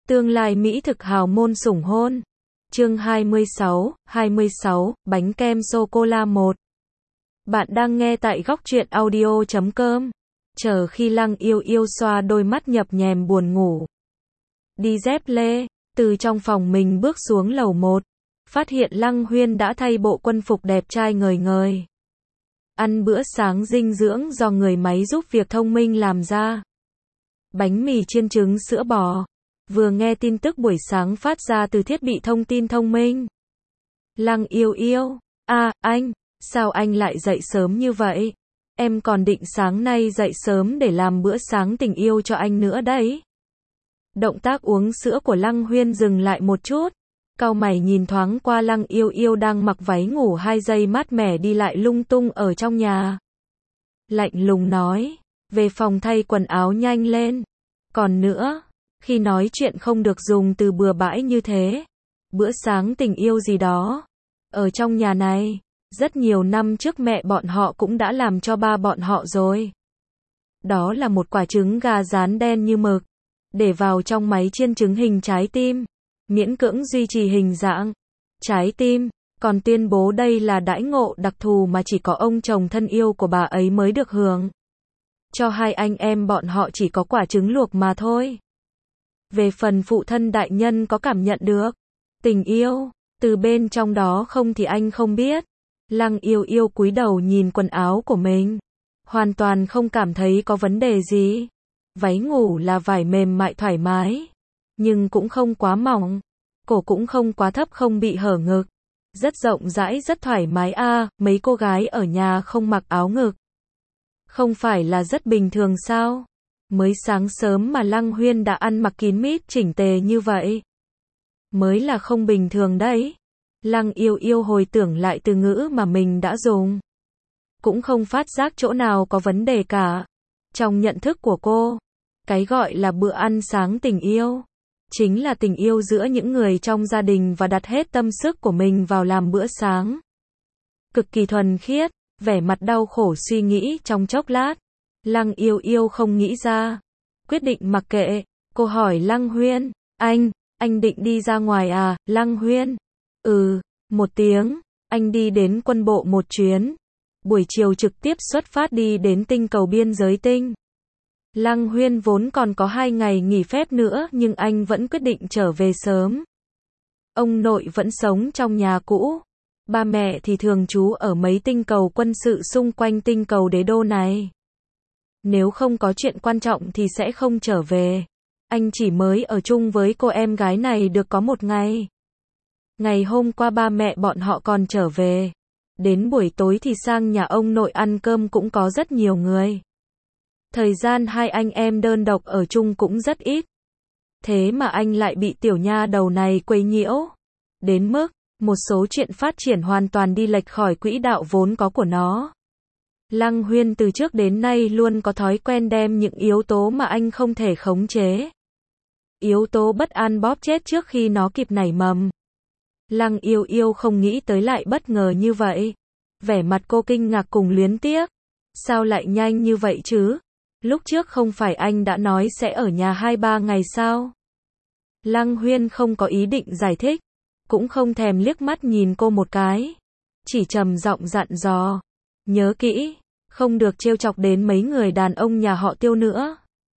Tương lai mỹ thực hào môn sủng hôn. Chương 26, bánh kem sô-cô-la 1. Bạn đang nghe tại góc truyện audio.com. Chờ khi Lăng Yêu Yêu xoa đôi mắt nhập nhèm buồn ngủ. Đi dép lê, từ trong phòng mình bước xuống lầu 1. Phát hiện Lăng Huyên đã thay bộ quân phục đẹp trai ngời ngời. Ăn bữa sáng dinh dưỡng do người máy giúp việc thông minh làm ra. Bánh mì chiên trứng sữa bò. Vừa nghe tin tức buổi sáng phát ra từ thiết bị thông tin thông minh. Lăng Yêu Yêu, anh, sao anh lại dậy sớm như vậy? Em còn định sáng nay dậy sớm để làm bữa sáng tình yêu cho anh nữa đấy. Động tác uống sữa của Lăng Huyên dừng lại một chút. Cau mày nhìn thoáng qua Lăng Yêu Yêu đang mặc váy ngủ 2 giây mát mẻ đi lại lung tung ở trong nhà. Lạnh lùng nói, về phòng thay quần áo nhanh lên. Còn nữa, khi nói chuyện không được dùng từ bừa bãi như thế. Bữa sáng tình yêu gì đó. Ở trong nhà này, rất nhiều năm trước mẹ bọn họ cũng đã làm cho ba bọn họ rồi. Đó là một quả trứng gà rán đen như mực. Để vào trong máy chiên trứng hình trái tim. Miễn cưỡng duy trì hình dạng trái tim, còn tuyên bố đây là đãi ngộ đặc thù mà chỉ có ông chồng thân yêu của bà ấy mới được hưởng. Cho hai anh em bọn họ chỉ có quả trứng luộc mà thôi. Về phần phụ thân đại nhân có cảm nhận được tình yêu từ bên trong đó không thì anh không biết. Lăng Yêu Yêu cúi đầu nhìn quần áo của mình, hoàn toàn không cảm thấy có vấn đề gì. Váy ngủ là vải mềm mại thoải mái, nhưng cũng không quá mỏng, cổ cũng không quá thấp không bị hở ngực. Rất rộng rãi rất thoải mái mấy cô gái ở nhà không mặc áo ngực. Không phải là rất bình thường sao? Mới sáng sớm mà Lăng Huyên đã ăn mặc kín mít chỉnh tề như vậy. Mới là không bình thường đấy. Lăng Yêu Yêu hồi tưởng lại từ ngữ mà mình đã dùng. Cũng không phát giác chỗ nào có vấn đề cả. Trong nhận thức của cô, cái gọi là bữa ăn sáng tình yêu chính là tình yêu giữa những người trong gia đình và đặt hết tâm sức của mình vào làm bữa sáng. Cực kỳ thuần khiết, vẻ mặt đau khổ suy nghĩ trong chốc lát. Lăng Yêu Yêu không nghĩ ra. Quyết định mặc kệ. Cô hỏi Lăng Huyên, anh định đi ra ngoài à? Lăng Huyên, một tiếng. Anh đi đến quân bộ một chuyến. Buổi chiều trực tiếp xuất phát đi đến tinh cầu biên giới tinh. Lăng Huyên vốn còn có 2 ngày nghỉ phép nữa nhưng anh vẫn quyết định trở về sớm. Ông nội vẫn sống trong nhà cũ. Ba mẹ thì thường trú ở mấy tinh cầu quân sự xung quanh tinh cầu đế đô này. Nếu không có chuyện quan trọng thì sẽ không trở về. Anh chỉ mới ở chung với cô em gái này được có 1 ngày. Ngày hôm qua ba mẹ bọn họ còn trở về. Đến buổi tối thì sang nhà ông nội ăn cơm cũng có rất nhiều người. Thời gian hai anh em đơn độc ở chung cũng rất ít. Thế mà anh lại bị tiểu nha đầu này quấy nhiễu. Đến mức, một số chuyện phát triển hoàn toàn đi lệch khỏi quỹ đạo vốn có của nó. Lăng Huyên từ trước đến nay luôn có thói quen đem những yếu tố mà anh không thể khống chế. Yếu tố bất an bóp chết trước khi nó kịp nảy mầm. Lăng Yêu Yêu không nghĩ tới lại bất ngờ như vậy. Vẻ mặt cô kinh ngạc cùng luyến tiếc. Sao lại nhanh như vậy chứ? Lúc trước không phải anh đã nói sẽ ở nhà 2-3 ngày sao? Lăng Huyên không có ý định giải thích. Cũng không thèm liếc mắt nhìn cô một cái. Chỉ trầm giọng dặn dò. Nhớ kỹ, không được trêu chọc đến mấy người đàn ông nhà họ Tiêu nữa.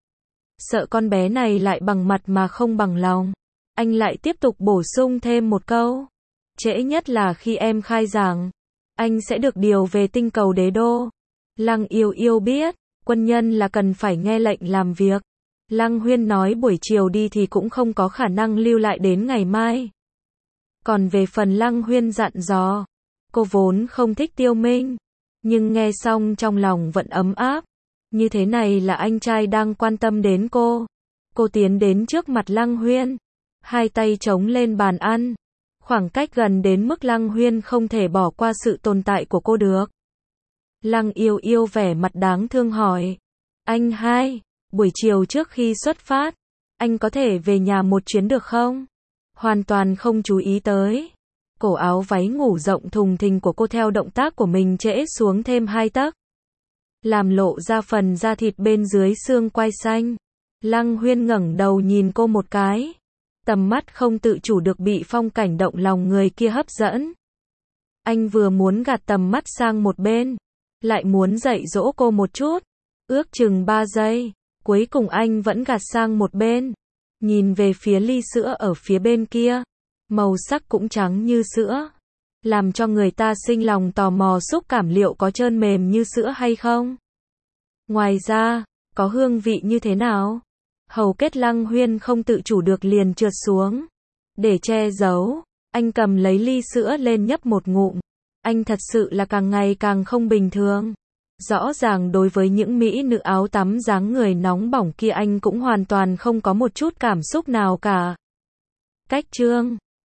Sợ con bé này lại bằng mặt mà không bằng lòng. Anh lại tiếp tục bổ sung thêm một câu. Trễ nhất là khi em khai giảng, anh sẽ được điều về tinh cầu đế đô. Lăng Yêu Yêu biết, quân nhân là cần phải nghe lệnh làm việc. Lăng Huyên nói buổi chiều đi thì cũng không có khả năng lưu lại đến ngày mai. Còn về phần Lăng Huyên dặn dò, cô vốn không thích Tiêu Minh. Nhưng nghe xong trong lòng vẫn ấm áp. Như thế này là anh trai đang quan tâm đến cô. Cô tiến đến trước mặt Lăng Huyên. 2 tay chống lên bàn ăn. Khoảng cách gần đến mức Lăng Huyên không thể bỏ qua sự tồn tại của cô được. Lăng Yêu Yêu vẻ mặt đáng thương hỏi. Anh hai, buổi chiều trước khi xuất phát, anh có thể về nhà một chuyến được không? Hoàn toàn không chú ý tới. Cổ áo váy ngủ rộng thùng thình của cô theo động tác của mình trễ xuống thêm 2 tấc. Làm lộ ra phần da thịt bên dưới xương quai xanh. Lăng Huyên ngẩng đầu nhìn cô một cái. Tầm mắt không tự chủ được bị phong cảnh động lòng người kia hấp dẫn. Anh vừa muốn gạt tầm mắt sang một bên, lại muốn dạy dỗ cô một chút. Ước chừng 3 giây, cuối cùng anh vẫn gạt sang một bên, nhìn về phía ly sữa ở phía bên kia. Màu sắc cũng trắng như sữa, làm cho người ta sinh lòng tò mò xúc cảm liệu có trơn mềm như sữa hay không. Ngoài ra, có hương vị như thế nào? Hầu kết Lăng Huyên không tự chủ được liền trượt xuống. Để che giấu, anh cầm lấy ly sữa lên nhấp một ngụm. Anh thật sự là càng ngày càng không bình thường. Rõ ràng đối với những mỹ nữ áo tắm dáng người nóng bỏng kia anh cũng hoàn toàn không có một chút cảm xúc nào cả. Cách chương